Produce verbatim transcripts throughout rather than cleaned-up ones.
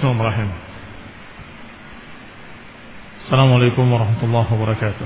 Bismillahirrahmanirrahim. Assalamualaikum warahmatullahi wabarakatuh.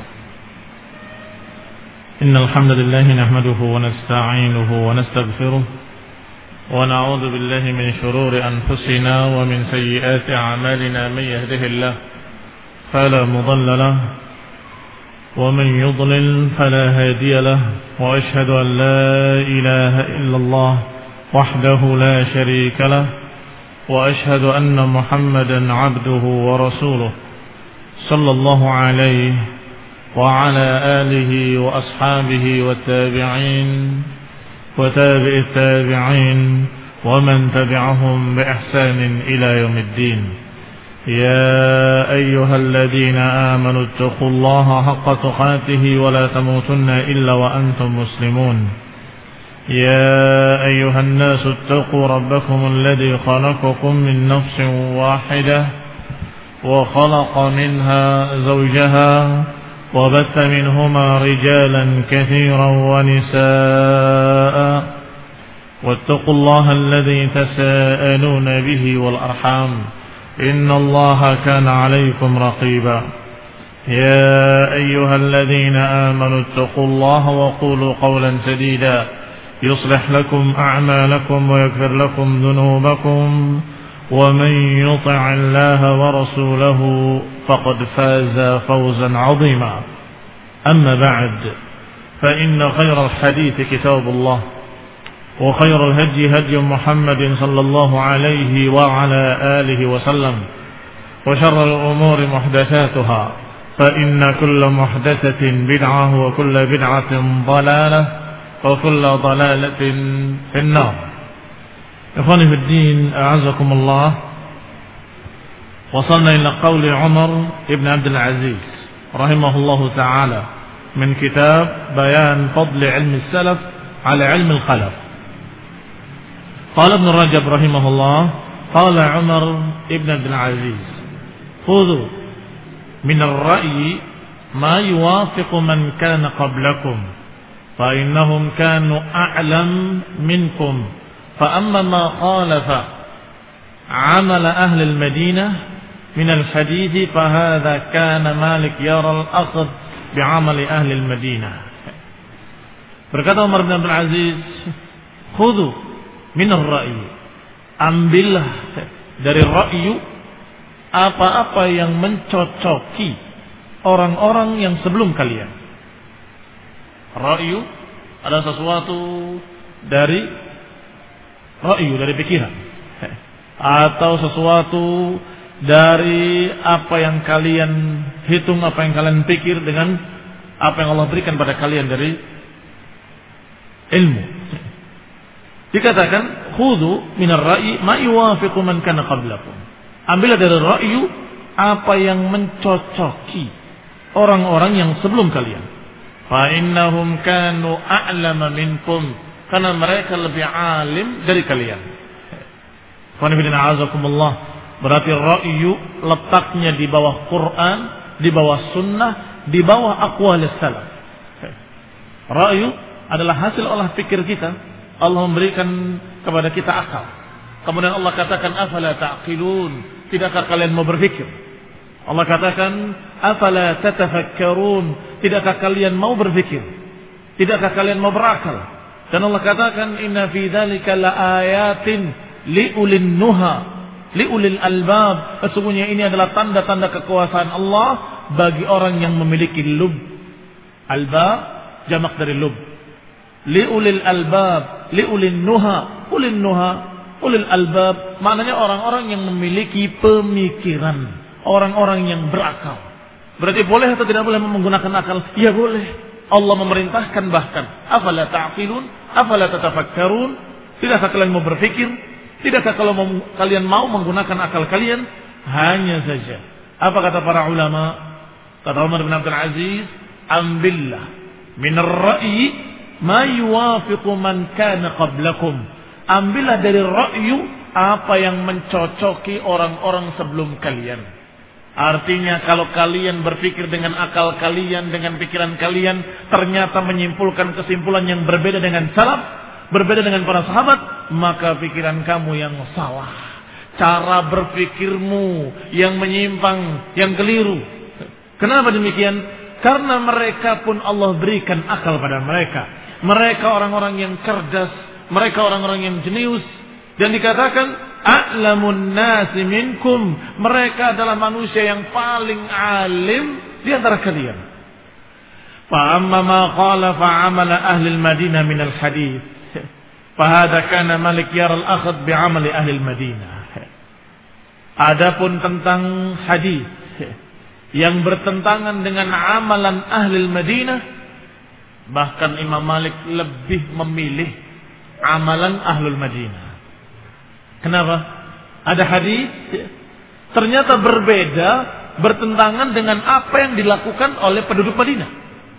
Innal hamdalillah nahmaduhu wa nasta'inuhu wa nastaghfiruh wa na'udzu billahi min shururi anfusina wa min sayyiati a'malina may yahdihillahu fala mudilla lahu wa man yudlil fala hadiya lahu wa ashhadu an la ilaha illallah wahdahu la sharika lahu wa ashhadu anna Muhammadan 'abduhu wa rasuluh sallallahu alaihi wa ala alihi wa ashabihi wa tabi'in wa tabi'it tabi'in wa man tabi'ahum bi ihsanin ila yaumiddin. Ya ayyuhalladhina amanu taqullaha haqqa tuqatih wa la tamutunna illa wa antum muslimun. يا أيها الناس اتقوا ربكم الذي خلقكم من نفس واحدة وخلق منها زوجها وبث منهما رجالا كثيرا ونساء واتقوا الله الذي تساءلون به والأرحام إن الله كان عليكم رقيبا يا أيها الذين آمنوا اتقوا الله وقولوا قولا سديدا يصلح لكم أعمالكم ويغفر لكم ذنوبكم ومن يطع الله ورسوله فقد فاز فوزا عظيما. أما بعد فإن خير الحديث كتاب الله وخير الهدي هدي محمد صلى الله عليه وعلى آله وسلم وشر الأمور محدثاتها فإن كل محدثة بدعة وكل بدعة ضلالة وكل ضلالة في النار. إخواني في الدين أعزكم الله. وصلنا إلى قول عمر ابن عبد العزيز رحمه الله تعالى من كتاب بيان فضل علم السلف على علم الخلف. قال ابن رجب رحمه الله قال عمر ابن عبد العزيز خذوا من الرأي ما يوافق من كان قبلكم فإنهم كانوا أعلم منكم فأما ما خالف عمل أهل المدينة من الحديث فهذا كان مالك يرى الأخذ بعمل أهل المدينة. Berkata Umar bin Abdul Aziz, khudhu min ar-ra'yi, ambillah dari ra'yu apa-apa yang mencocoki orang-orang yang sebelum kalian. Ra'yu adalah sesuatu dari ra'yu, dari pikiran, atau sesuatu dari apa yang kalian hitung, apa yang kalian pikir dengan apa yang Allah berikan pada kalian dari ilmu. Dikatakan khudhu minar ra'yi ma yuwafiqu man kana qablakum. Ambillah dari ra'yu apa yang mencocoki orang-orang yang sebelum kalian. Fa innahum kanu a'lama minkum, karena mereka lebih alim dari kalian. Fa inna a'azakumullah, berarti ra'yu letaknya di bawah Quran, di bawah sunnah, di bawah aqwalis salaf. Ra'yu adalah hasil olah pikir kita. Allah memberikan kepada kita akal. Kemudian Allah katakan afala ta'qilun, tidakkah kalian mau berpikir? Allah katakan afala tatafakkarun, tidakkah kalian mau berpikir? Tidakkah kalian mau berakal? Dan Allah katakan inna fi dzalika laayatin liulin nuha, liulil albab. Sesungguhnya ini adalah tanda-tanda kekuasaan Allah bagi orang yang memiliki lub. Albab jamak dari lub. Liulil albab, liulin nuha, ulin nuha, ulil albab, maknanya orang-orang yang memiliki pemikiran, orang-orang yang berakal. Berarti boleh atau tidak boleh menggunakan akal? Ya boleh. Allah memerintahkan bahkan. Afala ta'qilun, afala tatafakkarun. Tidakkah kalian mau berpikir? Tidakkah kalau mau, kalian mau menggunakan akal kalian? Hanya saja. Apa kata para ulama? Kata Umar bin Abdul Aziz, ambillah minar ra'yi ma yuwafiqu man kana qablakum. Ambillah dari ra'yu apa yang mencocoki orang-orang sebelum kalian. Artinya kalau kalian berpikir dengan akal kalian, dengan pikiran kalian, ternyata menyimpulkan kesimpulan yang berbeda dengan salaf, berbeda dengan para sahabat, maka pikiran kamu yang salah. cara berpikirmu yang menyimpang, yang keliru. Kenapa demikian? Karena mereka pun Allah berikan akal pada mereka. Mereka orang-orang yang cerdas, mereka orang-orang yang jenius, dan dikatakan a'lamun nasi minkum, mereka adalah manusia yang paling alim di antara kalian. Fa amma ma qala fa amala ahli al-Madinah min al-hadits, fa hadha kana Malik yara al-akhd bi amali ahli al-Madinah. Adapun tentang hadis yang bertentangan dengan amalan ahli al-Madinah, bahkan Imam Malik lebih memilih amalan ahlul Madinah. Kenapa? Ada hadis ternyata berbeda, bertentangan dengan apa yang dilakukan oleh penduduk Madinah.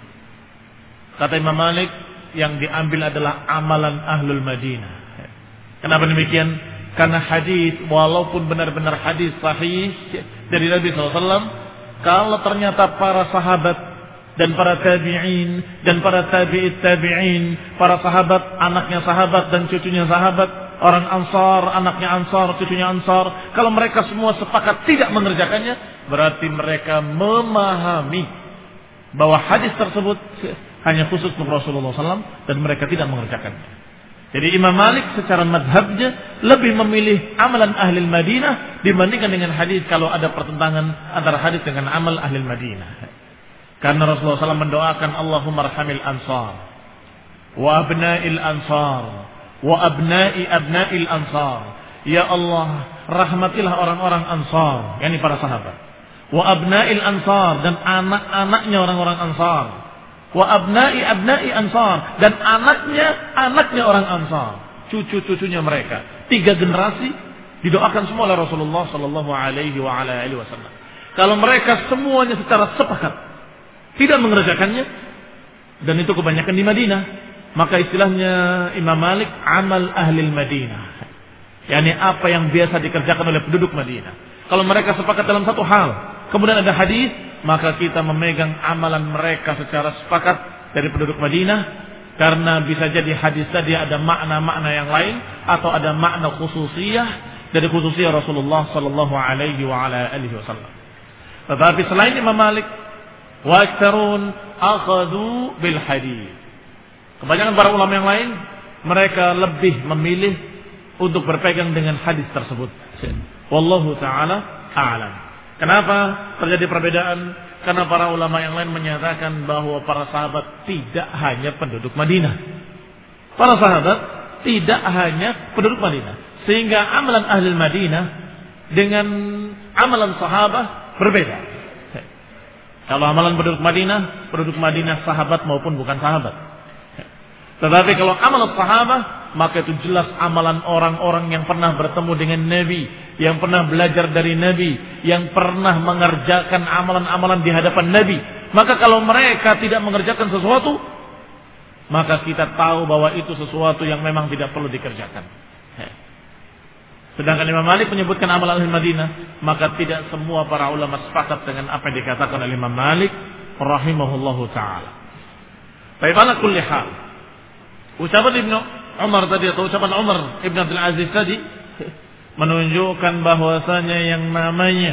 Kata Imam Malik, yang diambil adalah amalan ahlul Madinah. Kenapa demikian? Karena hadis, walaupun benar-benar hadis sahih dari Nabi shallallahu alaihi wasallam, kalau ternyata para sahabat dan para tabi'in dan para tabi'it tabi'in, para sahabat, anaknya sahabat dan cucunya sahabat, orang Ansar, anaknya Ansar, cucunya Ansar, kalau mereka semua sepakat tidak mengerjakannya, berarti mereka memahami bahwa hadis tersebut hanya khusus untuk Rasulullah shallallahu alaihi wasallam dan mereka tidak mengerjakannya. Jadi Imam Malik secara madhabnya lebih memilih amalan ahli Madinah dibandingkan dengan hadis kalau ada pertentangan antara hadis dengan amal ahli Madinah. Karena Rasulullah shallallahu alaihi wasallam mendoakan Allahumma arhamil ansar wa abna'il ansar wa abna'i abna'il ansar. Ya Allah, rahmatilah orang-orang ansar, yakni para sahabat. Wa abna'il ansar, dan anak-anaknya orang-orang ansar. Wa abna'i abna'i ansar, dan anaknya anaknya orang ansar, cucu-cucunya mereka. Tiga generasi didoakan semua oleh Rasulullah sallallahu alaihi wa ala alihi wasallam. Kalau mereka semuanya secara sepakat tidak mengerjakannya, dan itu kebanyakan di Madinah, maka istilahnya Imam Malik amal ahli Madinah, yakni apa yang biasa dikerjakan oleh penduduk Madinah. Kalau mereka sepakat dalam satu hal, kemudian ada hadis, maka kita memegang amalan mereka secara sepakat dari penduduk Madinah, karena bisa jadi hadis tadi ada makna-makna yang lain atau ada makna khususiyah dari khususiyah Rasulullah sallallahu alaihi wa ala alihi wasallam. Tetapi selain Imam Malik, wa aktsarun akhadhu bil hadis. Kebanyakan para ulama yang lain, mereka lebih memilih untuk berpegang dengan hadis tersebut. Wallahu taala a'lam. Kenapa terjadi perbedaan? Karena para ulama yang lain menyatakan bahwa para sahabat tidak hanya penduduk Madinah. Para sahabat tidak hanya penduduk Madinah. Sehingga amalan ahli Madinah dengan amalan sahabat berbeda. Kalau amalan penduduk Madinah, penduduk Madinah sahabat maupun bukan sahabat. Tetapi kalau amalan sahabat, maka itu jelas amalan orang-orang yang pernah bertemu dengan Nabi, yang pernah belajar dari Nabi, yang pernah mengerjakan amalan-amalan di hadapan Nabi. Maka kalau mereka tidak mengerjakan sesuatu, maka kita tahu bahwa itu sesuatu yang memang tidak perlu dikerjakan. Sedangkan Imam Malik menyebutkan amalan ahli Madinah, maka tidak semua para ulama sepakat dengan apa yang dikatakan oleh Imam Malik rahimahullahu taala. Baik, ala kulli hal, ucapan Ibnu Umar tadi atau ucapan Umar Ibn Abdul Aziz tadi menunjukkan bahwasanya yang namanya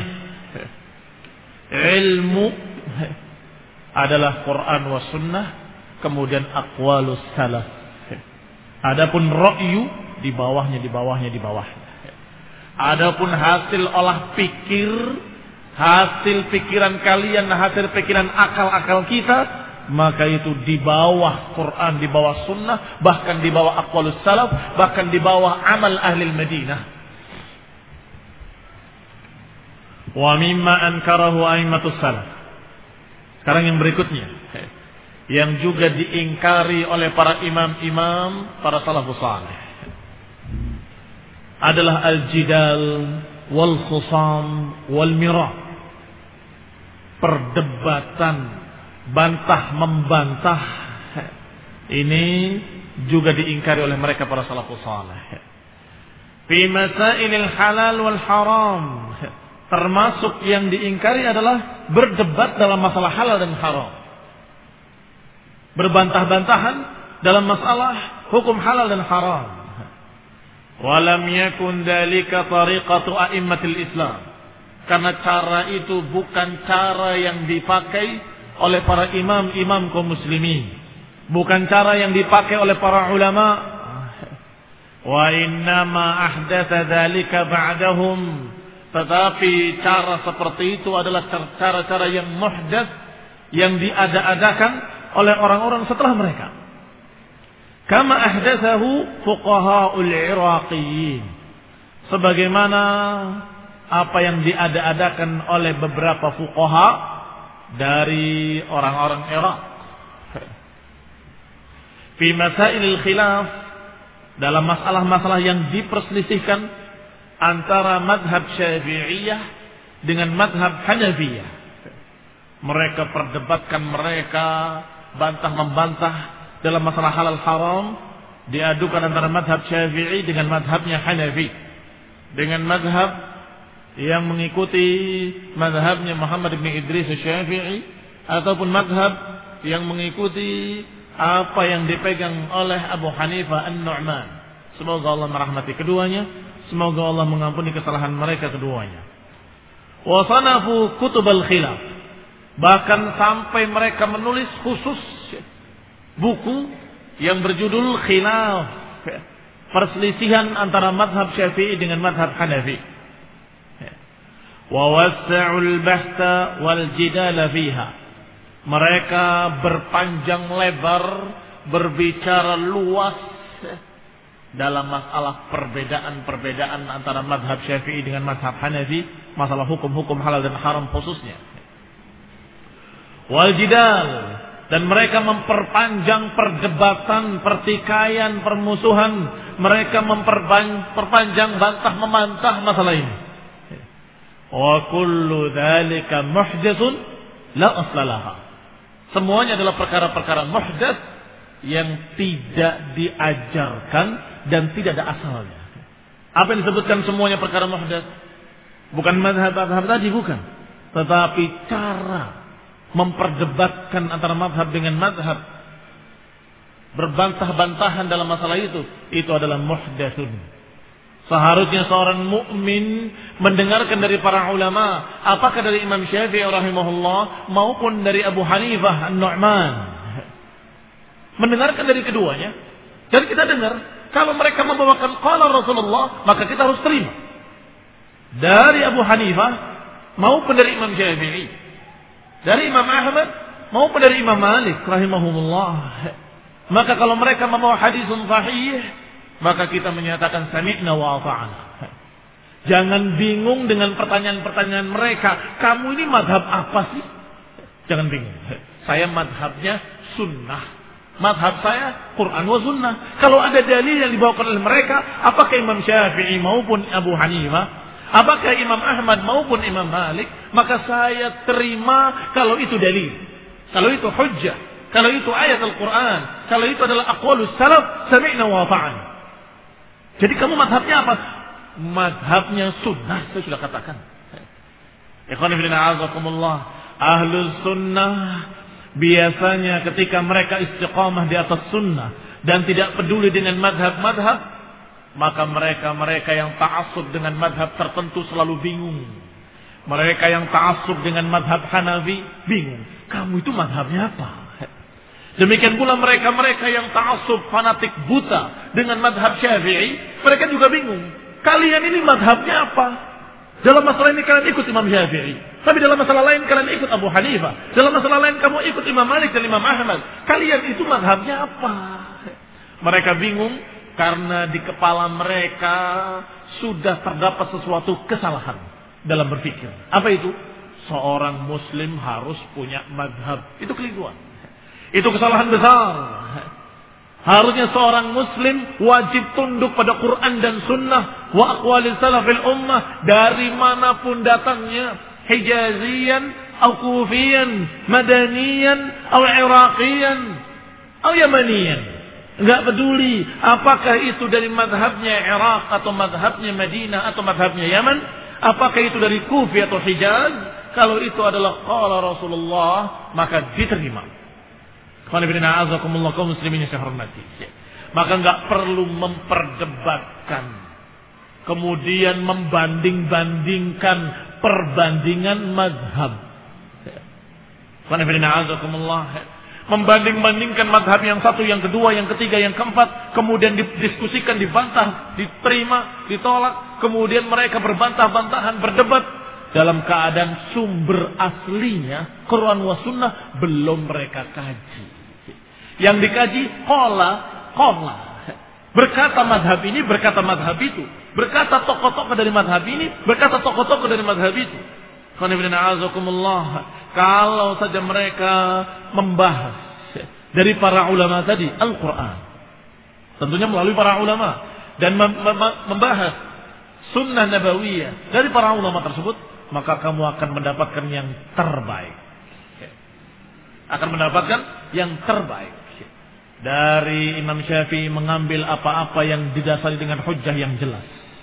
ilmu adalah Quran wa sunnah, kemudian aqwalus salaf. Adapun ra'yu di bawahnya, di bawahnya, di bawahnya. Adapun hasil olah pikir, hasil pikiran kalian, hasil pikiran akal-akal kita, maka itu di bawah Quran, di bawah sunnah, bahkan di bawah aqwalus salaf, bahkan di bawah amal ahli Madinah. Wa mimma ankarahu a'immatus salaf. Sekarang yang berikutnya, yang juga diingkari oleh para imam-imam, para salafus saleh, adalah al-jidal wal khusam wal mirah. Perdebatan, bantah membantah, ini juga diingkari oleh mereka para salafus saleh. Fi masailil halal wal haram, termasuk yang diingkari adalah berdebat dalam masalah halal dan haram. Berbantah-bantahan dalam masalah hukum halal dan haram. Walam yakun dzalika tariqatu a'immatil Islam. Karena cara itu bukan cara yang dipakai oleh para imam-imam kaum muslimin. Bukan cara yang dipakai oleh para ulama. Wa innama ahdatsa dzalika ba'dahum. Tetapi cara seperti itu adalah cara-cara yang muhdats, yang diada-adakan oleh orang-orang setelah mereka. Kama ahdatsahu fuqaha'ul Iraqiyyin. Sebagaimana apa yang diada-adakan oleh beberapa fuqaha dari orang-orang Irak. Fi masailil khilaf, dalam masalah-masalah yang diperselisihkan antara madhab Syafi'iyah dengan madhab Hanafiyah. Mereka perdebatkan, mereka bantah-membantah dalam masalah halal haram, diadukan antara madhab Syafi'i dengan madhabnya Hanafi, dengan madhab yang mengikuti madhabnya Muhammad bin Idris Syafi'i, ataupun madhab yang mengikuti apa yang dipegang oleh Abu Hanifah An-Nu'man. Semoga Allah merahmati keduanya, semoga Allah mengampuni kesalahan mereka keduanya. Wa sanafu kutubal khilaf, bahkan sampai mereka menulis khusus buku yang berjudul khilaf, perselisihan antara madhab Syafi'i dengan madhab Hanafi. Wa wassa'ul bahtha wal jidala fiha, mereka berpanjang lebar, berbicara luas dalam masalah perbedaan-perbedaan antara madhab Syafi'i dengan madhab Hanafi, masalah hukum-hukum halal dan haram khususnya. Wal jidal, dan mereka memperpanjang perdebatan, pertikaian, permusuhan. Mereka memperpanjang bantah memantah masalah ini. Wa kullu dzalika muhdatsun la aslalaha. Semuanya adalah perkara-perkara muhdats yang tidak diajarkan dan tidak ada asalnya. Apa yang disebutkan semuanya perkara muhdats? Bukan madhab-madhab tadi, bukan. Tetapi cara memperdebatkan antara madhab dengan madhab, berbantah-bantahan dalam masalah itu, itu adalah muhdatsun. Seharusnya seorang mukmin mendengarkan dari para ulama, apakah dari Imam Syafi'i rahimahullah maupun dari Abu Hanifah An-Nu'man, mendengarkan dari keduanya. Dan kita dengar, kalau mereka membawakan qala Rasulullah, maka kita harus terima dari Abu Hanifah maupun dari Imam Syafi'i, dari Imam Ahmad maupun dari Imam Malik rahimahumullah. Maka kalau mereka membawa hadisun sahih, maka kita menyatakan sami'na wa ata'na. Jangan bingung dengan pertanyaan-pertanyaan mereka. Kamu ini madhab apa sih? Jangan bingung. Saya madhabnya sunnah. Madhab saya Quran wa sunnah. Kalau ada dalil yang dibawakan oleh mereka, apakah Imam Syafi'i maupun Abu Hanifah, apakah Imam Ahmad maupun Imam Malik, maka saya terima kalau itu dalil, kalau itu hujjah, kalau itu ayat Al-Quran, kalau itu adalah aqwalus salaf, sami'na wa ata'na. Jadi kamu madhabnya apa? Madhabnya sunnah, saya sudah katakan. Ikhwan fillah azakumullah, ahlus sunnah biasanya ketika mereka istiqamah di atas sunnah dan tidak peduli dengan madhab-madhab, maka mereka-mereka yang ta'assub dengan madhab tertentu selalu bingung. Mereka yang ta'assub dengan madhab Hanafi bingung. Kamu itu madhabnya apa? Demikian pula mereka-mereka yang ta'assub fanatik buta dengan madhab Syafi'i, mereka juga bingung. Kalian ini madhabnya apa? Dalam masalah ini kalian ikut Imam Syafi'i, tapi dalam masalah lain kalian ikut Abu Hanifah, dalam masalah lain kamu ikut Imam Malik dan Imam Ahmad. Kalian itu madhabnya apa? Mereka bingung karena di kepala mereka sudah terdapat sesuatu kesalahan dalam berpikir. Apa itu? Seorang muslim harus punya madhab. Itu keliruan. Itu kesalahan besar. Harusnya seorang muslim wajib tunduk pada Quran dan sunnah wa aqwalis salafil ummah dari manapun datangnya, Hijaziyan atau Kufiyan, Madaniyan atau Iraqiyan atau Yamaniyan. Enggak peduli apakah itu dari madhabnya Iraq atau madhabnya Madinah atau madhabnya Yaman, apakah itu dari Kufi atau Hijaz, kalau itu adalah qala Rasulullah maka diterima. Kaum muslimin yang saya hormati, Maka nggak perlu memperdebatkan. Kemudian membanding-bandingkan perbandingan mazhab. Membanding-bandingkan mazhab yang satu, yang kedua, yang ketiga, yang keempat. Kemudian didiskusikan, dibantah, diterima, ditolak. Kemudian mereka berbantah-bantahan, berdebat. Dalam keadaan sumber aslinya, Quran wa sunnah, belum mereka kaji. Yang dikaji, qala, qala. Berkata mazhab ini, berkata mazhab itu. Berkata tokoh-tokoh dari mazhab ini, berkata tokoh-tokoh dari mazhab itu. Kalau saja mereka membahas dari para ulama tadi Al-Quran, tentunya melalui para ulama, dan membahas sunnah nabawiyah dari para ulama tersebut, maka kamu akan mendapatkan yang terbaik. Akan mendapatkan yang terbaik. Dari Imam Syafi'i mengambil apa-apa yang didasari dengan hujjah yang jelas.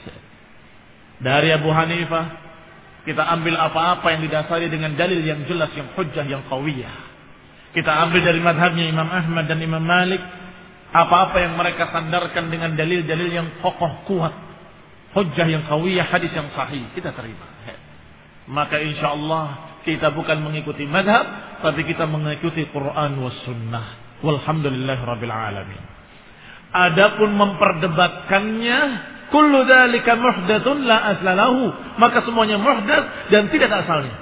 Dari Abu Hanifah kita ambil apa-apa yang didasari dengan dalil yang jelas, yang hujjah, yang qawiyah. Kita ambil dari madhabnya Imam Ahmad dan Imam Malik apa-apa yang mereka sandarkan dengan dalil-dalil yang kokoh kuat, hujjah yang qawiyah, hadis yang sahih, kita terima. Maka insya Allah kita bukan mengikuti madhab, tapi kita mengikuti Quran was sunnah. Walhamdulillahirabbil alamin. Adapun memperdebatkannya, kullu dzalika muhdatsun la asla lahu, maka semuanya muhdats dan tidak ada asalnya.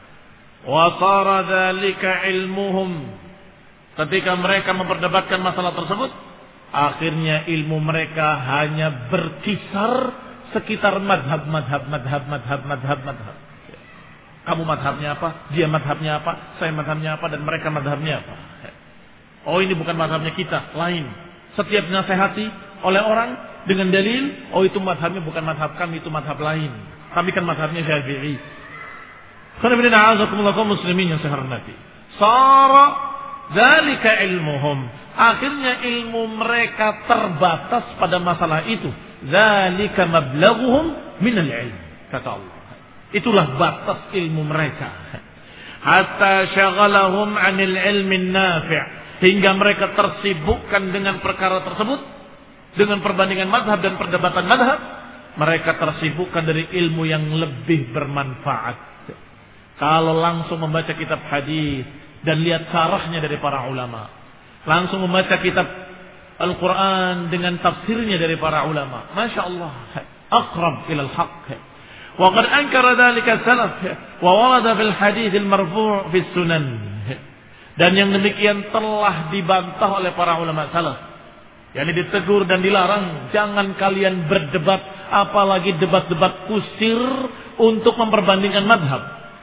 Wa sara dzalika ilmuhum. Ketika mereka memperdebatkan masalah tersebut, akhirnya ilmu mereka hanya berkisar sekitar madhab, madhab, madhab, madhab, madhab, madhab. Kamu madhabnya apa? Dia madhabnya apa? Saya madhabnya apa? Dan mereka madhabnya apa? Oh, ini bukan madhabnya kita, lain. Setiap nasihati oleh orang dengan dalil, oh itu madhabnya bukan madhab kami, itu madhab lain. Kami kan madhabnya Syafi'i. Karena a'azakumullah kaum muslimin yang saya hormati. Sara dzalika ilmuhum. Akhirnya ilmu mereka terbatas pada masalah itu. Dzalika mablaghuhum minal ilm, kata Allah. Itulah batas ilmu mereka. Hatta syaghalahum 'anil ilmin nafi'. Hingga mereka tersibukkan dengan perkara tersebut, dengan perbandingan madhab dan perdebatan madhab, mereka tersibukkan dari ilmu yang lebih bermanfaat. Kalau langsung membaca kitab hadis dan lihat syarahnya dari para ulama, langsung membaca kitab Al-Quran dengan tafsirnya dari para ulama, masya Allah, aqrab ilal haqq. Wa qad ankara dzalika salaf wa warada fil hadits al-marfu' fi sunan. Dan yang demikian telah dibantah oleh para ulama salaf. Yani ditegur dan dilarang, jangan kalian berdebat, apalagi debat-debat kusir untuk memperbandingkan madhab.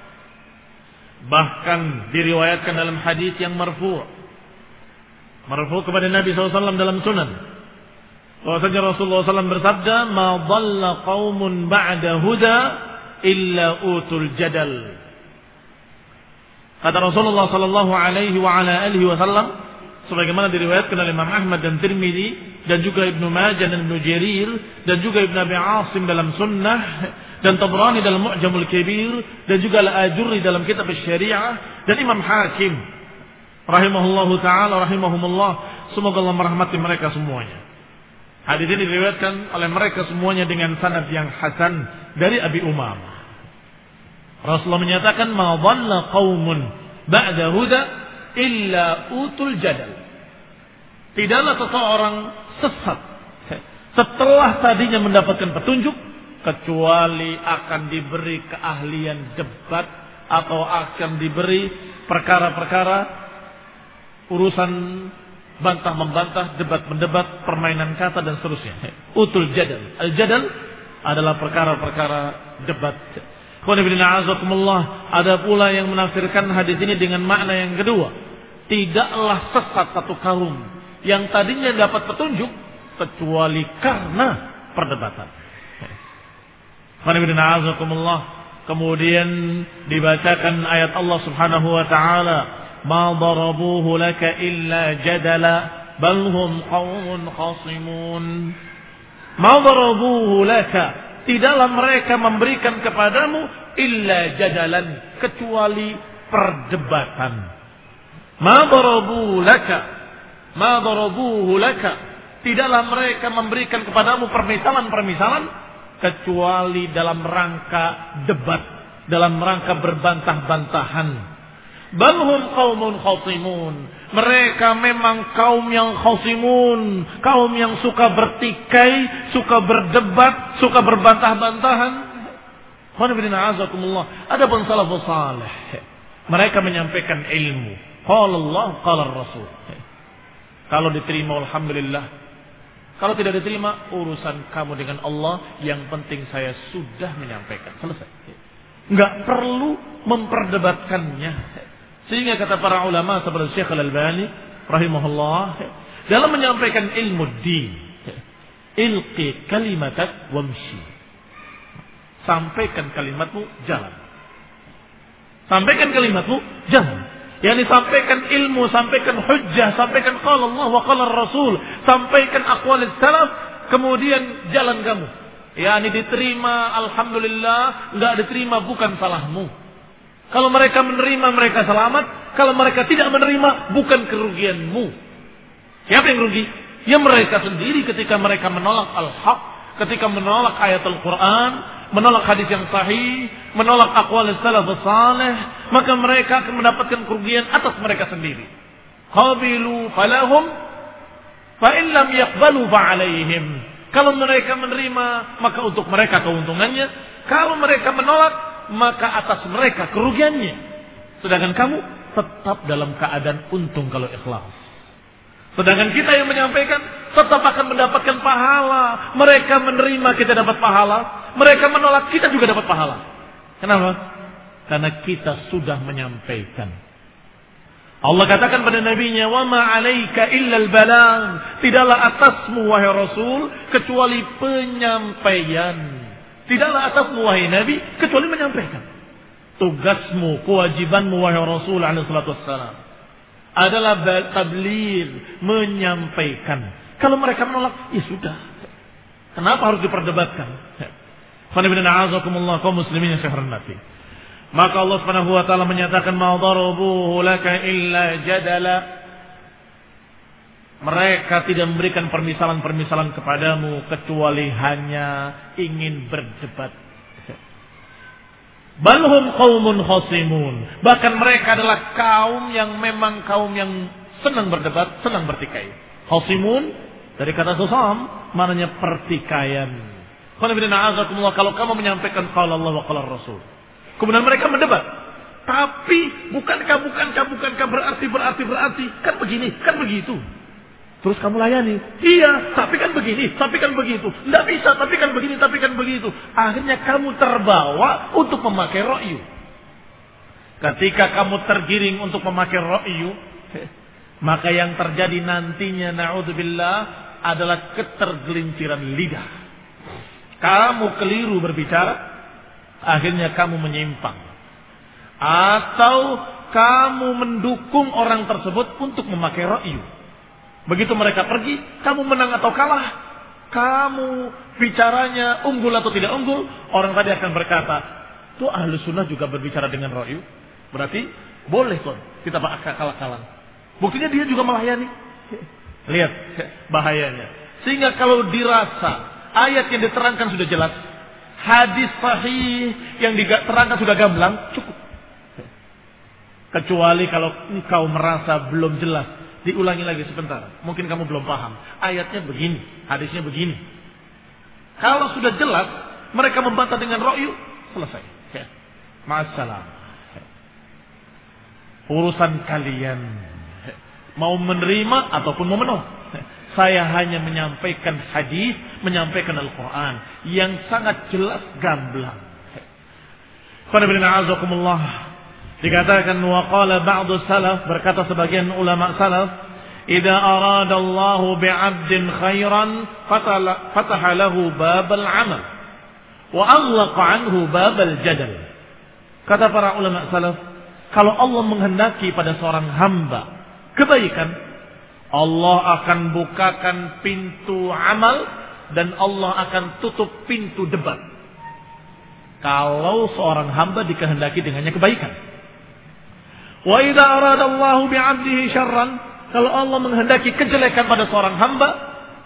Bahkan diriwayatkan dalam hadis yang marfu'. Marfu' kepada Nabi shallallahu alaihi wasallam dalam sunan. Bahwasanya Rasulullah shallallahu alaihi wasallam bersabda, "Ma dhalla qaumun ba'da huda illa utul jadal." Kata Rasulullah sallallahu alaihi wa ala alihi wasallam, sebagaimana diriwayatkan oleh Imam Ahmad dan Tirmidzi dan juga Ibnu Majah dan Ibnu Jarir dan juga Ibnu Abi Asim dalam Sunnah dan Tabrani dalam Mu'jamul Kabir dan juga Al-Ajurri dalam Kitab Asy-Syari'ah dan Imam Hakim rahimahullahu taala rahimahumullah, semoga Allah merahmati mereka semuanya. Hadis ini diriwayatkan oleh mereka semuanya dengan sanad yang hasan dari Abi Umamah. Rasulullah menyatakan, ma dhalla qaumun ba'da huda illa utul jadal. Tidaklah seseorang sesat setelah tadinya mendapatkan petunjuk, kecuali akan diberi keahlian debat atau akan diberi perkara-perkara urusan bantah-membantah, debat-mendebat, permainan kata dan seterusnya. Utul jadal. Al-jadal adalah perkara-perkara debat. Ada pula yang menafsirkan hadis ini dengan makna yang kedua. Tidaklah sesat satu kaum yang tadinya dapat petunjuk kecuali karena perdebatan. Kemudian dibacakan ayat Allah Subhanahu wa taala, "Ma darabuhu laka illa jadala bal hum qaumun khasimun." Ma darabuhu laka, tidaklah mereka memberikan kepadamu illa jadalan, kecuali perdebatan. Ma darabu laka, ma darabuhu laka, Tidaklah mereka memberikan kepadamu permisalan-permisalan kecuali dalam rangka debat, dalam rangka berbantah-bantahan. Balhum qaumun khasimun. Mereka memang kaum yang khasimun, kaum yang suka bertikai, suka berdebat, suka berbantah-bantahan. Adapun salafus salih, mereka menyampaikan ilmu. Qala Allah, qala Rasul. Kalau diterima alhamdulillah. Kalau tidak diterima urusan kamu dengan Allah, yang penting saya sudah menyampaikan. Selesai. Enggak perlu memperdebatkannya. Sehingga kata para ulama seperti Syekh Al-Albani rahimahullah, dalam menyampaikan ilmu din, ilqi kalimatak wamshi. Sampaikan kalimatmu, jalan. Sampaikan kalimatmu, jalan. Yani sampaikan ilmu, sampaikan hujjah, sampaikan qala Allah wa qala Rasul, sampaikan aqwalis salaf, kemudian jalan kamu. Yani diterima alhamdulillah, enggak diterima bukan salahmu. Kalau mereka menerima mereka selamat, kalau mereka tidak menerima bukan kerugianmu. Siapa yang rugi? Ya mereka sendiri ketika mereka menolak al-haq, ketika menolak ayat Al-Quran, menolak hadis yang sahih, menolak aqwal salafus salih, maka mereka akan mendapatkan kerugian atas mereka sendiri. Qabilu falahum fa in lam yaqbalu fa alaihim. Kalau mereka menerima, maka untuk mereka keuntungannya. Kalau mereka menolak, maka atas mereka kerugiannya. Sedangkan kamu tetap dalam keadaan untung kalau ikhlas. Sedangkan kita yang menyampaikan tetap akan mendapatkan pahala. Mereka menerima, kita dapat pahala. Mereka menolak, kita juga dapat pahala. Kenapa? Karena kita sudah menyampaikan. Allah katakan pada nabinya, "Wa ma 'alaika illa al-balagh." Tidaklah atasmu wahai Rasul kecuali penyampaian. Tidaklah atasmu wahai Nabi kecuali menyampaikan. Tugasmu, kewajibanmu wahai Rasul alaihi salatu wassalam adalah tabligh, menyampaikan. Kalau mereka menolak, ya sudah. Kenapa harus diperdebatkan? Kaum muslimin yang saya hormati. Maka Allah Subhanahu wa taala menyatakan, "Ma darabuhu laka illa jadala." Mereka tidak memberikan permisalan-permisalan kepadamu kecuali hanya ingin berdebat. Balhum qaumun khasimun. Bahkan mereka adalah kaum yang memang kaum yang senang berdebat, senang bertikai. Khasimun dari kata khusam, maknanya pertikaian. Kalau kamu menyampaikan qala Allah wa qala Rasul, kemudian mereka mendebat, tapi bukankah bukankah bukankah berarti berarti berarti kan begini, kan begitu. Terus kamu layani, iya, tapi kan begini, tapi kan begitu. Tidak bisa, tapi kan begini, tapi kan begitu. Akhirnya kamu terbawa untuk memakai ra'yu. Ketika kamu tergiring untuk memakai ra'yu, maka yang terjadi nantinya, na'udzubillah, adalah ketergelinciran lidah. Kamu keliru berbicara, akhirnya kamu menyimpang. Atau kamu mendukung orang tersebut untuk memakai ra'yu. Begitu mereka pergi, kamu menang atau kalah, kamu bicaranya unggul atau tidak unggul, orang tadi akan berkata, tuh ahlu sunnah juga berbicara dengan ra'yu. Berarti boleh kok kita kalah-kalah. Buktinya dia juga melayani. Lihat bahayanya. Sehingga kalau dirasa ayat yang diterangkan sudah jelas, hadis sahih yang diterangkan sudah gamblang, cukup. Kecuali kalau engkau merasa belum jelas, diulangi lagi sebentar. Mungkin kamu belum paham. Ayatnya begini, hadisnya begini. Kalau sudah jelas, mereka membantah dengan ra'yu, selesai. Ya. Ma'assalam. Urusan kalian. Mau menerima ataupun mau menolak. Saya hanya menyampaikan hadis, menyampaikan Al-Quran yang sangat jelas gamblang. Qanibina dikatakan waqala ba'du salaf, berkata sebagian ulama salaf, idza arada Allahu bi'abdin khairan fataha lahu babal amal wa aghlaqa anhu babal jadal. Kata para ulama salaf, kalau Allah menghendaki pada seorang hamba kebaikan, Allah akan bukakan pintu amal dan Allah akan tutup pintu debat. Kalau seorang hamba dikehendaki dengannya kebaikan. Wa idza aradallahu bi'abdihi syarran, kalau Allah menghendaki kejelekan pada seorang hamba,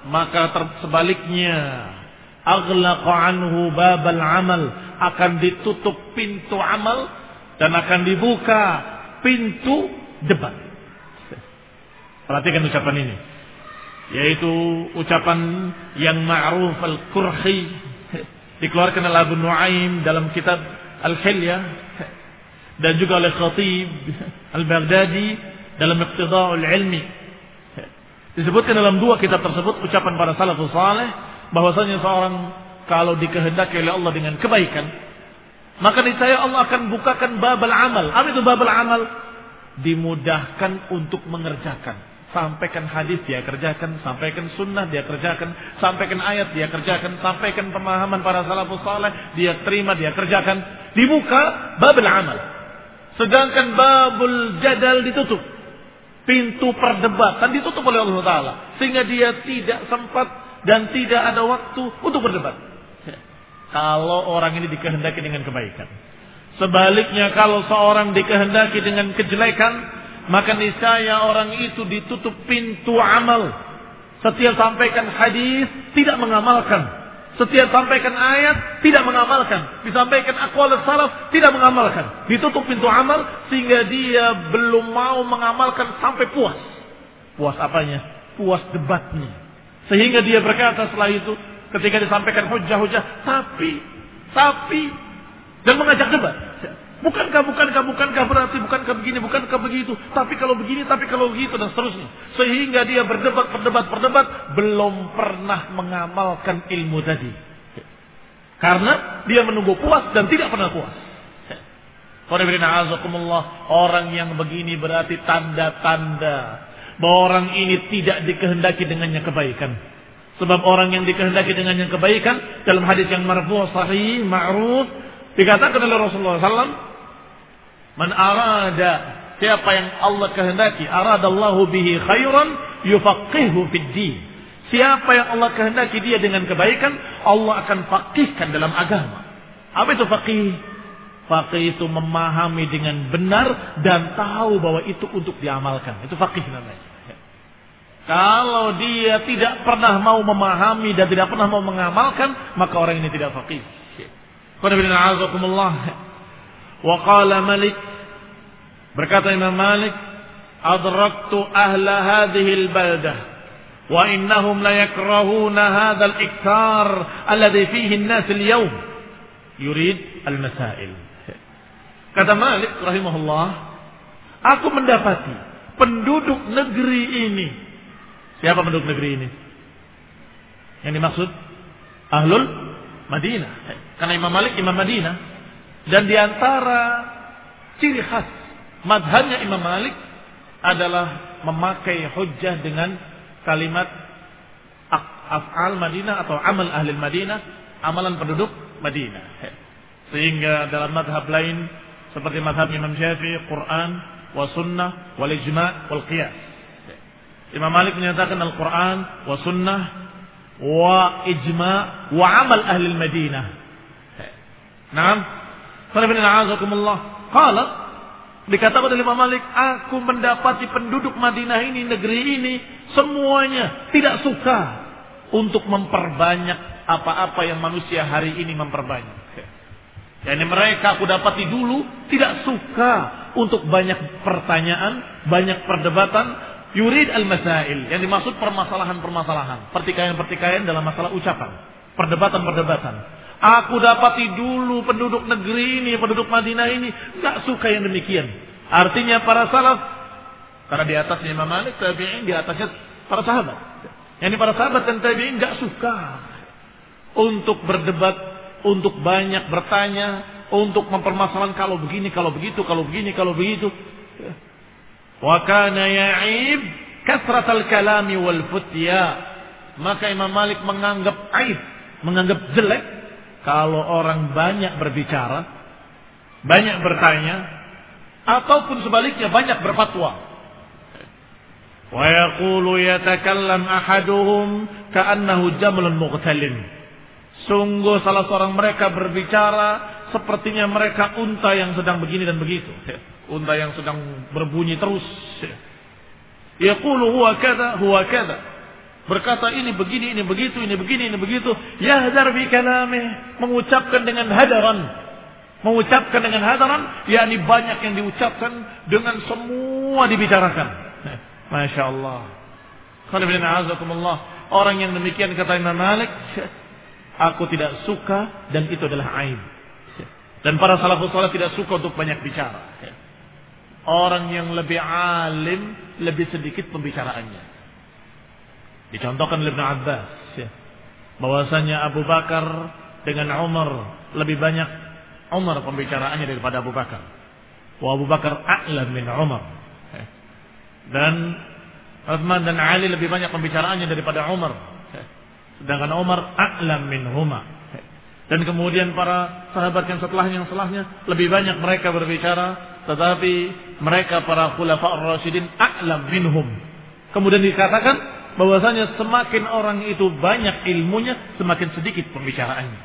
maka sebaliknya aghlaqa anhu babal amal, akan ditutup pintu amal dan akan dibuka pintu debat. Perhatikan ucapan ini, yaitu ucapan yang ma'ruf al-Qurhi, dikeluarkan oleh Abu Nuaim dalam kitab Al-Hilyah, dan juga oleh Khatib Al-Baghdadi dalam Iqtida'ul Ilmi. Disebutkan dalam dua kitab tersebut ucapan para salafus saleh bahwasanya seorang kalau dikehendaki oleh Allah dengan kebaikan, maka niscaya Allah akan bukakan babal amal. Apa itu babal amal? Dimudahkan untuk mengerjakan. Sampaikan hadis dia kerjakan, sampaikan sunnah dia kerjakan, sampaikan ayat dia kerjakan, sampaikan pemahaman para salafus saleh dia terima, dia kerjakan. Dibuka babul amal. Sedangkan babul jadal ditutup. Pintu perdebatan ditutup oleh Allah Taala, sehingga dia tidak sempat dan tidak ada waktu untuk berdebat. Kalau orang ini dikehendaki dengan kebaikan. Sebaliknya kalau seorang dikehendaki dengan kejelekan, maka niscaya orang itu ditutup pintu amal. Setiap sampaikan hadis tidak mengamalkan. Setiap sampaikan ayat tidak mengamalkan. Disampaikan aqwal salaf tidak mengamalkan. Ditutup pintu amal sehingga dia belum mau mengamalkan sampai puas. Puas apanya? Puas debatnya. Sehingga dia berkata setelah itu ketika disampaikan hujah-hujah, tapi tapi dan mengajak debat. Bukankah, bukankah, bukankah berarti, bukankah begini, bukankah begitu, tapi kalau begini, tapi kalau begitu, dan seterusnya. Sehingga dia berdebat, berdebat, berdebat, belum pernah mengamalkan ilmu tadi. Karena dia menunggu puas dan tidak pernah puas. Orang yang begini berarti tanda-tanda bahwa orang ini tidak dikehendaki dengannya kebaikan. Sebab orang yang dikehendaki dengannya kebaikan, dalam hadis yang marfu' sahih, ma'ruf, dikatakan oleh Rasulullah sallallahu alaihi wasallam, man arada, siapa yang Allah kehendaki, aradallahu bihi khairan yufaqihu fid din. Siapa yang Allah kehendaki dia dengan kebaikan, Allah akan faqihkan dalam agama. Apa itu faqih? Faqih itu memahami dengan benar dan tahu bahwa itu untuk diamalkan. Itu faqih namanya. Kalau dia tidak pernah mau memahami dan tidak pernah mau mengamalkan, maka orang ini tidak faqih. Wa qala Malik, berkata Imam Malik, adraktu ahla hadhihi al-baldah wa innahum la yakrahuna hadha al-iktar alladhi fihi an-nas al-yawm yurid al-masail. Kata Malik rahimahullah, aku mendapati penduduk negeri ini. Siapa penduduk negeri ini? Yang dimaksud ahlul Madinah. Karena Imam Malik Imam Madinah. Dan diantara ciri khas madhabnya Imam Malik adalah memakai hujjah dengan kalimat af'al Madinah atau amal ahli Madinah, amalan penduduk Madinah. Sehingga dalam madhab lain seperti madhab Imam Syafi'i, Quran wa sunnah wal ijma' wal qiyas. Imam Malik menyatakan Al-Quran wa sunnah wa ijma' wa amal ahli Madinah. Naam. Qala, dikatakan oleh Imam Malik, aku mendapati penduduk Madinah ini, negeri ini, semuanya tidak suka untuk memperbanyak apa-apa yang manusia hari ini memperbanyak. Yani mereka aku dapati dulu tidak suka untuk banyak pertanyaan, banyak perdebatan, yurid al-masail, yang dimaksud permasalahan-permasalahan, pertikaian-pertikaian dalam masalah ucapan, perdebatan-perdebatan. Aku dapati dulu penduduk negeri ini, penduduk Madinah ini enggak suka yang demikian. Artinya para salaf, karena di atasnya Imam Malik, tabi'in di atasnya para sahabat. Yani para sahabat dan tabi'in enggak suka untuk berdebat, untuk banyak bertanya, untuk mempermasalahkan kalau begini, kalau begitu, kalau begini, kalau begitu. Wa kana ya'ib kasratal kalami wal futya. Maka Imam Malik menganggap aib, menganggap jelek kalau orang banyak berbicara, banyak bertanya, ataupun sebaliknya banyak berfatwa. Wa yaqulu yatakallam ahaduhum ka'annahu jamalun mughtalin. Sungguh salah seorang mereka berbicara sepertinya mereka unta yang sedang begini dan begitu. Unta yang sedang berbunyi terus. Yaqulu huwa kada, huwa kada. berkata ini begini, ini begitu, ini begini, ini begitu. Yahdar bi kalamih, mengucapkan dengan hadaran. Mengucapkan dengan hadaran, yakni banyak yang diucapkan dengan semua dibicarakan. Masya Allah. Orang yang demikian kata Imam Malik, aku tidak suka dan itu adalah aib. Dan para salafus saleh tidak suka untuk banyak bicara. Orang yang lebih alim lebih sedikit pembicaraannya. Dicontohkan oleh Ibnu Abbas bahwasanya Abu Bakar dengan Umar lebih banyak Umar pembicaraannya daripada Abu Bakar. Wa Abu Bakar a'lam min Umar. Dan Utsman dan Ali lebih banyak pembicaraannya daripada Umar. Sedangkan Umar a'lam minhuma. Dan kemudian para sahabat yang setelahnya yang setelahnya lebih banyak mereka berbicara, tetapi mereka para khulafa ar-rasyidin a'lam minhum. Kemudian dikatakan bahwasanya semakin orang itu banyak ilmunya, semakin sedikit pembicaraannya.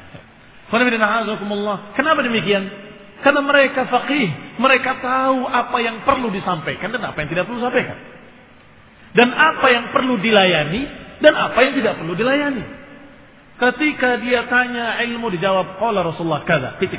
Kenapa demikian? Karena mereka faqih, mereka tahu apa yang perlu disampaikan dan apa yang tidak perlu disampaikan. Dan apa yang perlu dilayani dan apa yang tidak perlu dilayani. Ketika dia tanya ilmu dijawab qala Rasulullah kaza, titik.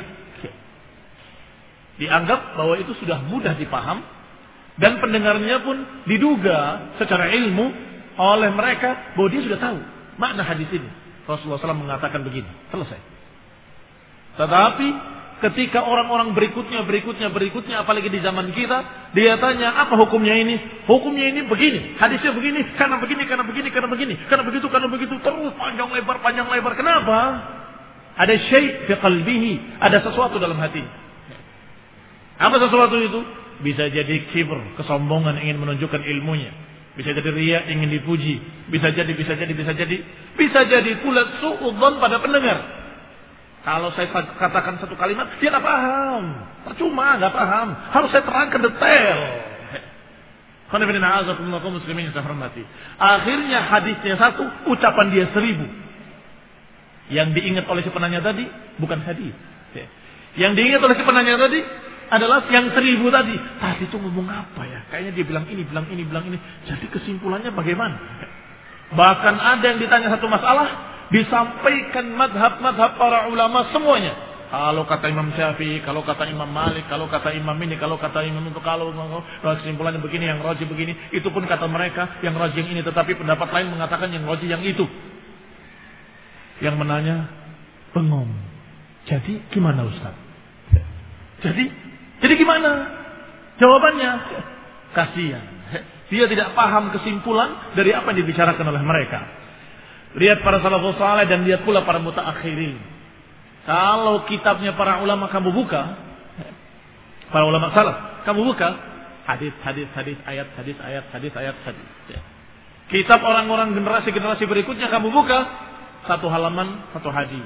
Dianggap bahwa itu sudah mudah dipaham dan pendengarnya pun diduga secara ilmu oleh mereka bahwa dia sudah tahu makna hadis ini. Rasulullah shallallahu alaihi wasallam mengatakan begini, selesai. Tetapi ketika orang-orang berikutnya, berikutnya, berikutnya, apalagi di zaman kita, dia tanya apa hukumnya ini? Hukumnya ini begini, hadisnya begini, karena begini, karena begini, karena begini, karena begitu, karena begitu, terus panjang lebar, panjang lebar. Kenapa? Ada syai' fi qalbihi, ada sesuatu dalam hati. Apa sesuatu itu? Bisa jadi kibr, kesombongan, ingin menunjukkan ilmunya. Bisa jadi riya, ingin dipuji. Bisa jadi, bisa jadi, bisa jadi. Bisa jadi pula su'udzon pada pendengar. Kalau saya katakan satu kalimat, dia nggak paham. Percuma, nggak paham. Harus saya terangkan detail. Muslimin yang saya hormati. Akhirnya hadisnya satu, ucapan dia seribu. Yang diingat oleh si penanya tadi, bukan hadis. Yang diingat oleh si penanya tadi adalah yang seribu tadi. Tadi itu ngomong apa ya? Kayaknya dia bilang ini, bilang ini, bilang ini. Jadi kesimpulannya bagaimana? Bahkan ada yang ditanya satu masalah, disampaikan madhab-madhab para ulama semuanya. Kalau kata Imam Syafi'i, kalau kata Imam Malik, kalau kata Imam ini, kalau kata Imam itu, kalau kesimpulannya begini, yang rajih begini. Itu pun kata mereka yang rajih yang ini, tetapi pendapat lain mengatakan yang rajih yang itu. Yang menanya bengong. Jadi gimana Ustaz? Jadi Jadi gimana? Jawabannya kasihan. Dia tidak paham kesimpulan dari apa yang dibicarakan oleh mereka. Lihat para salafus saleh dan lihat pula para mutaakhirin. Kalau kitabnya para ulama kamu buka, para ulama salaf, kamu buka hadis, hadis, hadis, ayat, hadis, ayat, hadis, ayat, hadis. Kitab orang-orang generasi-generasi berikutnya kamu buka satu halaman, satu hadis.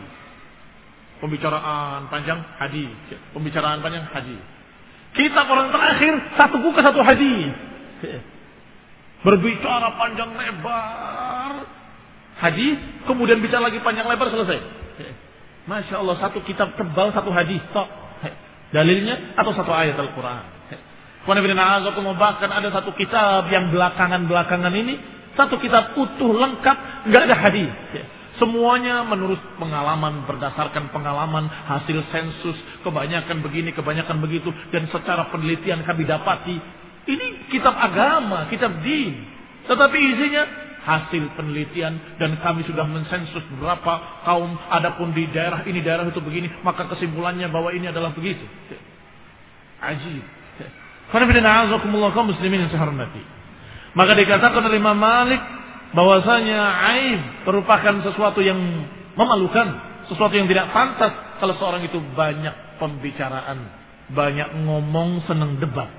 Pembicaraan panjang hadis, pembicaraan panjang hadis. Kitab orang terakhir satu buku satu hadis. Berbicara panjang lebar hadis, kemudian bicara lagi panjang lebar, selesai. Masya Allah, satu kitab tebal satu hadis. Tok. Dalilnya atau satu ayat Al-Quran. Bahkan ada satu kitab yang belakangan-belakangan ini, satu kitab utuh lengkap, nggak ada hadis. Semuanya menurut pengalaman, berdasarkan pengalaman, hasil sensus, kebanyakan begini, kebanyakan begitu. Dan secara penelitian kami dapati, ini kitab agama, kitab din. Tetapi isinya hasil penelitian dan kami sudah mensensus berapa kaum, adapun di daerah ini, daerah itu begini, maka kesimpulannya bahwa ini adalah begitu. Ajib. Karena kaum muslimin yang saya hormati. Maka dikatakan oleh Imam Malik, bahwasanya aib merupakan sesuatu yang memalukan, sesuatu yang tidak pantas kalau seorang itu banyak pembicaraan, banyak ngomong, senang debat.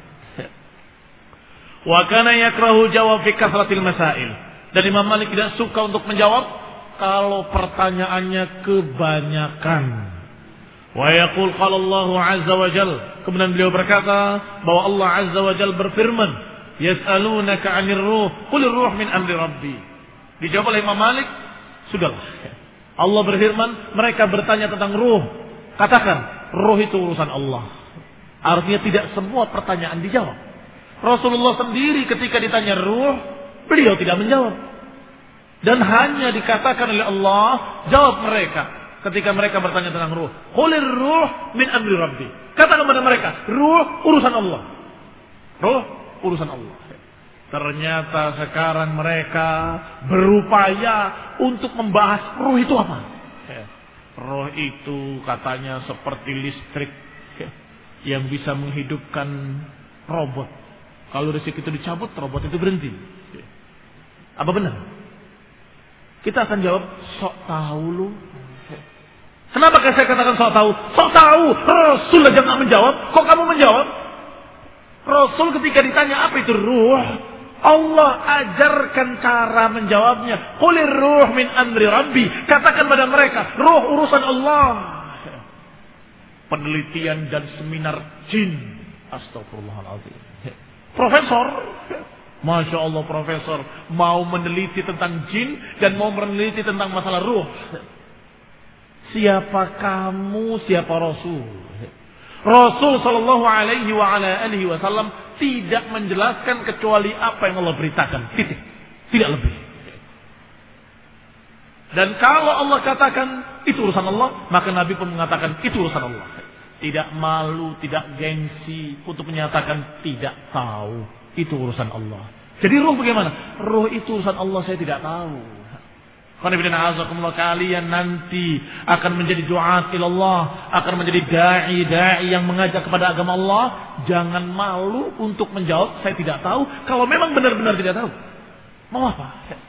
Wa kana yakrahu jawab fi kasratil masail. Dan Imam Malik tidak suka untuk menjawab kalau pertanyaannya kebanyakan. Wa yaqul qala Allah azza wa jalla. Kemudian beliau berkata bahwa Allah azza wa jalla berfirman, yas'alunaka 'anir ruh, qulir ruh min amri rabbi. Dijawab oleh Imam Malik, sudahlah. Allah berfirman, mereka bertanya tentang ruh. Katakan, ruh itu urusan Allah. Artinya tidak semua pertanyaan dijawab. Rasulullah sendiri ketika ditanya ruh, beliau tidak menjawab. Dan hanya dikatakan oleh Allah, jawab mereka ketika mereka bertanya tentang ruh. Qulir ruh min amri rabbi. Katakan kepada mereka, ruh urusan Allah. Ruh urusan Allah. Ternyata sekarang mereka berupaya untuk membahas ruh itu apa. Ruh itu katanya seperti listrik yang bisa menghidupkan robot. Kalau listrik itu dicabut, robot itu berhenti. Apa benar? Kita akan jawab, sok tahu lu. Kenapa saya katakan sok tahu? Sok tahu. Rasul aja nggak menjawab. Kok kamu menjawab? Rasul ketika ditanya apa itu ruh, Allah ajarkan cara menjawabnya. Qulir ruh min amri rabbi. Katakan pada mereka, ruh urusan Allah. Penelitian dan seminar jin. Astagfirullahaladzim. Profesor, Masya Allah profesor, mau meneliti tentang jin dan mau meneliti tentang masalah ruh. Siapa kamu, siapa Rasul? Rasul sallallahu alaihi wa ala alihi wasallam tidak menjelaskan kecuali apa yang Allah beritakan. Titik. Tidak lebih. Dan kalau Allah katakan itu urusan Allah, maka Nabi pun mengatakan itu urusan Allah. Tidak malu, tidak gengsi untuk menyatakan tidak tahu. Itu urusan Allah. Jadi ruh bagaimana? Ruh itu urusan Allah, saya tidak tahu. Kalian nanti akan menjadi du'at ilallah, akan menjadi da'i-da'i yang mengajak kepada agama Allah. Jangan malu untuk menjawab saya tidak tahu. Kalau memang benar-benar tidak tahu, mau apa?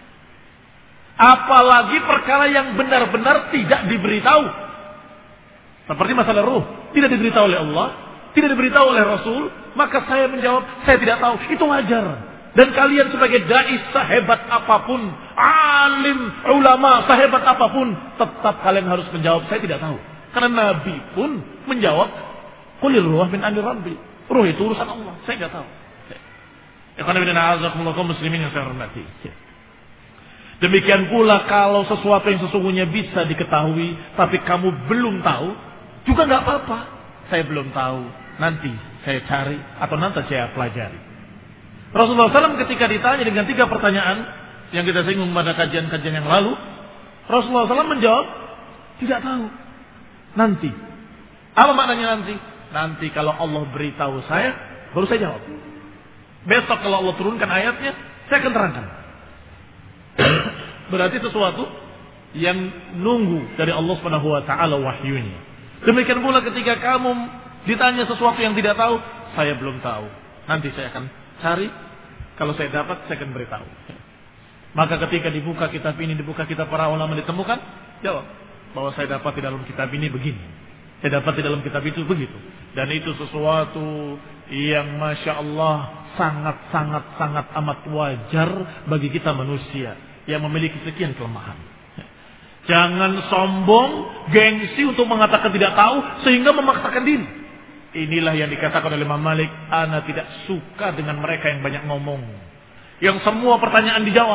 Apalagi perkara yang benar-benar tidak diberitahu. Seperti masalah ruh, tidak diberitahu oleh Allah, tidak diberitahu oleh Rasul, maka saya menjawab saya tidak tahu. Itu wajar. Dan kalian sebagai dai sehebat apapun, alim, ulama sehebat apapun, tetap kalian harus menjawab saya tidak tahu. Karena Nabi pun menjawab, qulir ruh min amri rabbi. Ruh itu urusan Allah, saya tidak tahu. Ikhwan fillah a'azakumullah kaum muslimin yang saya hormati. Demikian pula kalau sesuatu yang sesungguhnya bisa diketahui, tapi kamu belum tahu, juga nggak apa-apa. Saya belum tahu, nanti saya cari atau nanti saya pelajari. Rasulullah shallallahu alaihi wasallam ketika ditanya dengan tiga pertanyaan yang kita singgung pada kajian-kajian yang lalu, Rasulullah shallallahu alaihi wasallam menjawab tidak tahu. Nanti. Apa maknanya nanti? Nanti kalau Allah beritahu saya, baru saya jawab. Besok kalau Allah turunkan ayatnya, saya akan terangkan. Berarti sesuatu yang nunggu dari Allah Subhanahu wa taala wahyunya. Demikian pula ketika kamu ditanya sesuatu yang tidak tahu, saya belum tahu. Nanti saya akan cari, kalau saya dapat saya akan beritahu. Maka ketika dibuka kitab ini, dibuka kitab para ulama ditemukan, jawab bahwa saya dapat di dalam kitab ini begini, saya dapat di dalam kitab itu begitu. Dan itu sesuatu yang masya Allah sangat sangat sangat amat wajar bagi kita manusia yang memiliki sekian kelemahan. Jangan sombong, gengsi untuk mengatakan tidak tahu sehingga memaksakan diri. Inilah yang dikatakan oleh Imam Malik, ana tidak suka dengan mereka yang banyak ngomong, yang semua pertanyaan dijawab.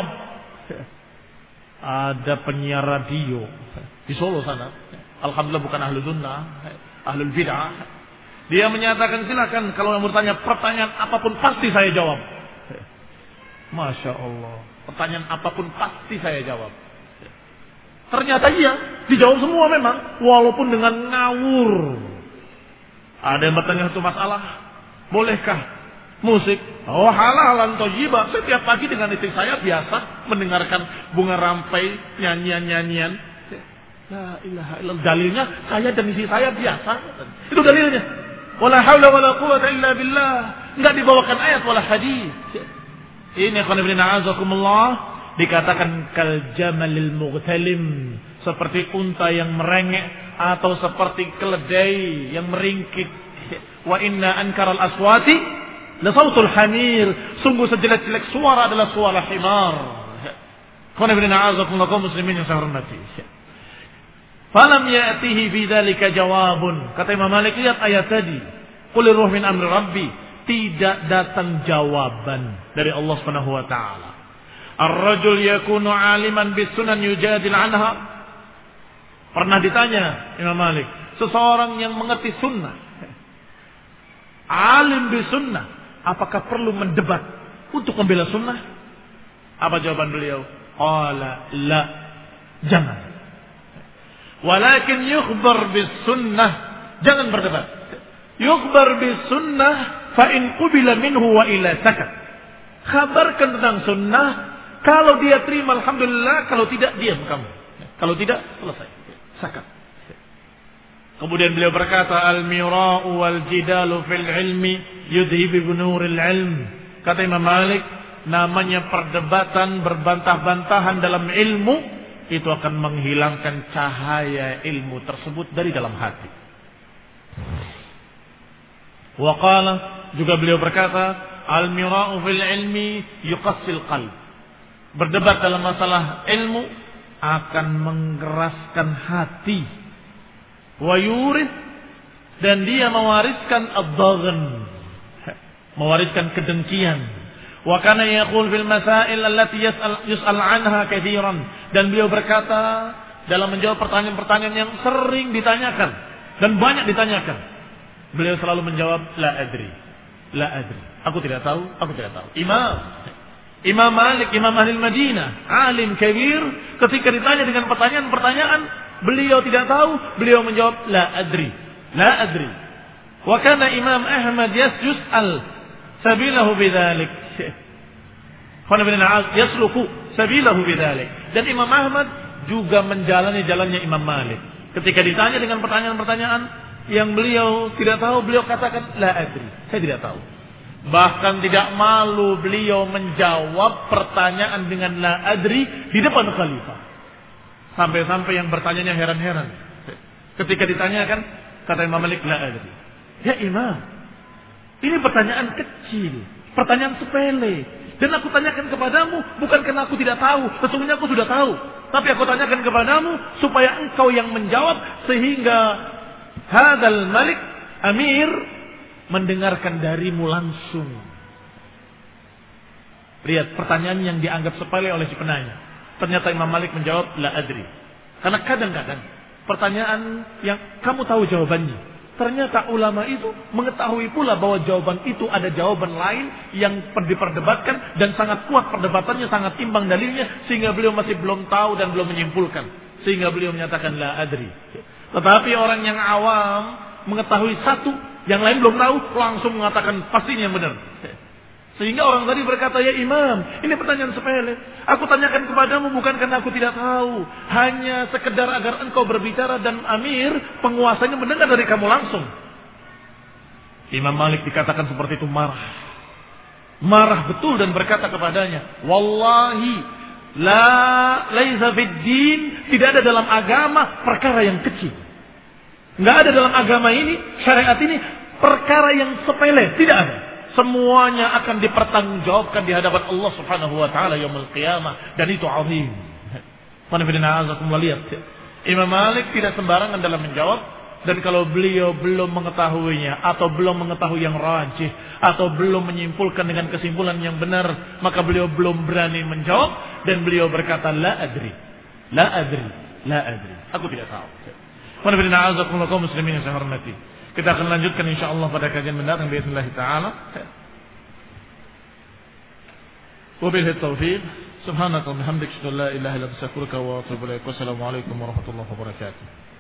Ada penyiar radio di Solo sana, alhamdulillah bukan ahlu sunnah, ahlul bid'ah. Dia menyatakan silakan kalau yang bertanya pertanyaan apapun pasti saya jawab. Masya Allah, pertanyaan apapun pasti saya jawab. Ternyata iya, dijawab semua memang, walaupun dengan ngawur. Ada yang bertanya satu masalah, bolehkah musik? Oh halalan thayyibah. Setiap pagi dengan istri saya biasa mendengarkan bunga rampai, nyanyian-nyanyian. La ilaha illallah. Dalilnya saya dan istri saya biasa. Itu dalilnya. Wala haula wala quwwata illa billah. Enggak dibawakan ayat wala hadis. Ini qul inna a'azakumullah dikatakan kal jamalil mughtalim, seperti unta yang merengek atau seperti keledai yang meringkik. Wa inna ankaral aswati la sautul hamir. Sungguh sejelek-jelek suara adalah suara himar. Qul inna a'azakumullah kaum muslimin yang saya hormati. Falam ya'tihi bidzalika jawabun. Kata Imam Malik, lihat ayat tadi. Qul ruh min amri rabbi. Tidak datang jawaban dari Allah Subhanahu wa taala. Ar-rajul yakunu aliman bis sunan yujadil anha. Pernah ditanya Imam Malik, seseorang yang mengerti sunnah, alim bis sunnah, apakah perlu mendebat untuk membela sunnah? Apa jawaban beliau? Qala la, jangan. Walakin yukhbar bis sunnah, jangan berdebat. Yukhbar bis sunnah fa in qubila minhu wa ila sakat. Kabarkan tentang sunnah, kalau dia terima alhamdulillah, kalau tidak diam kamu. Kalau tidak selesai. Sakat. Kemudian beliau berkata, al-mira'u wal jidalu fil ilmi yudhibu binuril ilm. Kata Imam Malik, namanya perdebatan, berbantah-bantahan dalam ilmu, itu akan menghilangkan cahaya ilmu tersebut dari dalam hati. Wa qala, juga beliau berkata, al-mira'u fil ilmi yuqassil qalb. Berdebat dalam masalah ilmu akan menggeraskan hati. Wa yurid, dan dia mewariskan ad-daghan, mewariskan kedengkian. Wa kana yaqul fil masail allati yas'al yus'al anha katsiran, dan beliau berkata dalam menjawab pertanyaan-pertanyaan yang sering ditanyakan dan banyak ditanyakan, beliau selalu menjawab la adri, la adri, aku tidak tahu, aku tidak tahu. Imam Imam Malik, Imam Ahli Madinah, alim kabir, ketika ditanya dengan pertanyaan-pertanyaan, beliau tidak tahu, beliau menjawab la adri, la adri. Wa kana Imam Ahmad yas'al sabilahu bidzalik. Khana bin al-As yasluku sabilahu bidzalik. Dan Imam Ahmad juga menjalani jalannya Imam Malik. Ketika ditanya dengan pertanyaan-pertanyaan yang beliau tidak tahu, beliau katakan la adri, saya tidak tahu. Bahkan tidak malu beliau menjawab pertanyaan dengan la adri di depan khalifah. Sampai-sampai yang bertanyanya heran-heran. Ketika ditanyakan, kata Imam Malik, la adri. Ya Imam, ini pertanyaan kecil, pertanyaan sepele. Dan aku tanyakan kepadamu bukan karena aku tidak tahu, sesungguhnya aku sudah tahu. Tapi aku tanyakan kepadamu supaya engkau yang menjawab, sehingga hadal Malik, Amir, mendengarkan darimu langsung. Lihat pertanyaan yang dianggap sepele oleh si penanya. Ternyata Imam Malik menjawab la adri. Karena kadang-kadang pertanyaan yang kamu tahu jawabannya, ternyata ulama itu mengetahui pula bahwa jawaban itu ada jawaban lain yang diperdebatkan dan sangat kuat perdebatannya, sangat imbang dalilnya, sehingga beliau masih belum tahu dan belum menyimpulkan, sehingga beliau menyatakan la adri. Tetapi orang yang awam mengetahui satu, yang lain belum tahu, langsung mengatakan pastinya benar. Sehingga orang tadi berkata, ya Imam, ini pertanyaan sepele. Aku tanyakan kepadamu bukan karena aku tidak tahu, hanya sekedar agar engkau berbicara dan Amir, penguasanya mendengar dari kamu langsung. Imam Malik dikatakan seperti itu marah. Marah betul dan berkata kepadanya, wallahi la laisa fid din, tidak ada dalam agama perkara yang kecil. Enggak ada dalam agama ini, syariat ini perkara yang sepele, tidak ada. Semuanya akan dipertanggungjawabkan di hadapan Allah Subhanahu wa taala yaumul qiyamah, dan itu azim. Lihat, Imam Malik tidak sembarangan dalam menjawab, dan kalau beliau belum mengetahuinya atau belum mengetahui yang rajih atau belum menyimpulkan dengan kesimpulan yang benar, maka beliau belum berani menjawab, dan beliau berkata la adri, la adri, la adri, aku tidak tahu. Kaum muslimin yang saya hormati, kita akan lanjutkan insyaallah pada kajian mendatang باذنillah taala. Wabillahi taufiq. Subhanaka wa bihamdika, la ilaha illa anta, astaghfiruka wa atubu ilaik. Wassalamu alaikum warahmatullahi wabarakatuh.